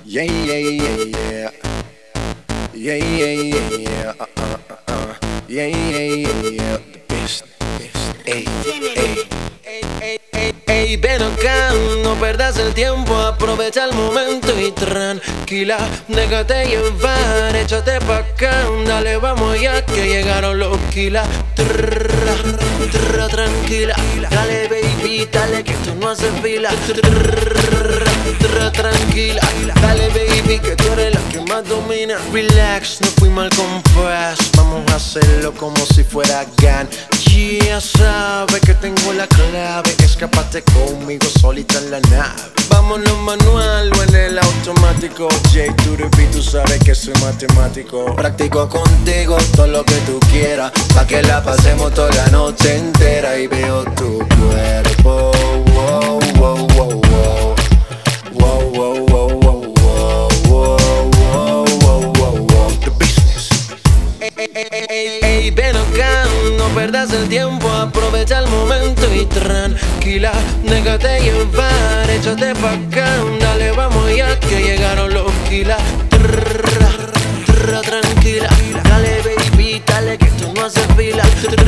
Yeah, yeah, yeah, yeah. Yeah, yeah, yeah, yeah. Yeah, yeah, yeah, yeah. The best. Ey, ey. Ey, ven acá, no perdas el tiempo, aprovecha el momento y tranquila, déjate llevar, échate pa' acá, dale, vamos ya que llegaron los kilas. Tranquila, dale baby, dale que tú no haces fila. Tranquila, dale baby que tú eres la que más domina. Relax, no fui mal compás, vamos a hacerlo como si fuera GAN. Ya sabes que tengo la clave, escapate conmigo solita en la nave. Vámonos manual o en el automático. J to the beat, tú sabes que soy matemático. Practico contigo todo lo que tú quieras, pa' que la pasemos toda la noche entera. Y veo tu cuerpo, wow, wow, wow, wow. Wow, wow, wow, wow, wow, wow, wow, wow, wow. The business. Ey, ven acá, no perdas el tiempo, aprovecha el momento y tranquila, déjate llevar, échate pa' acá, dale, vamos ya que llegaron los kilas. Tranquila, dale baby, dale que tú no haces fila.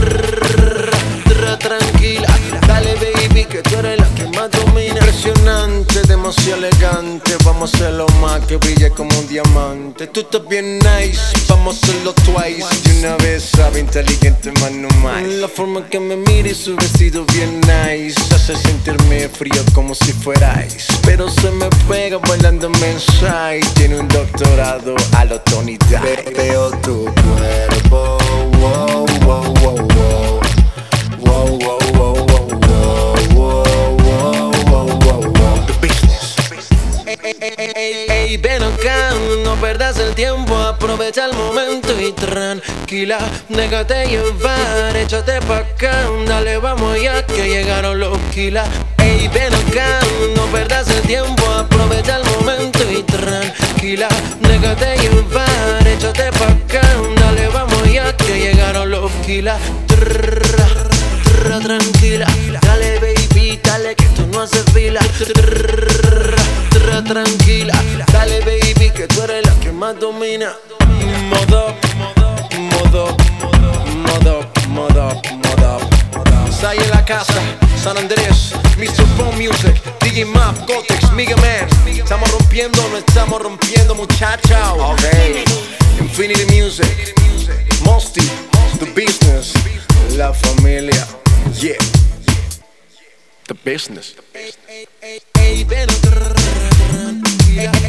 Tranquila, dale baby que tú eres la que más domina. Impresionante, demasiado elegante, vamos a hacerlo más que brille como un diamante. Tú estás bien nice, vamos a hacerlo twice. Y una vez sabe inteligente más no más. La forma que me mira y su vestido bien nice hace sentirme frío como si fuera ice. Pero se me pega bailando inside. Tiene un doctorado a la Tony Dice. Veo tu cuerpo, wow, wow, wow, wow. Wow, wow, wow, wow, wow, wow, wow, wow, wow. The business. Ey, ven acá, no perdas el tiempo, aprovecha el momento y tranquila, déjate llevar, échate pa' acá, dale, vamos ya que llegaron los kilas. Ey, ven acá, no perdas el tiempo, aprovecha el momento y tranquila, déjate llevar, échate pa' acá, dale, vamos ya que llegaron los kilas. Tranquila, dale baby, dale que tú no haces fila. Tranquila, dale baby que tú eres la que más domina. Modo, modo, modo, modo, modo. Sai en la casa, San Andrés, Mr. Phone Music, DJ Map, Gotex, Mega Man. Estamos rompiendo, no estamos rompiendo, muchachos. Okay. Infinity Music, Mosty, The Business, La Familia. Yeah, the business.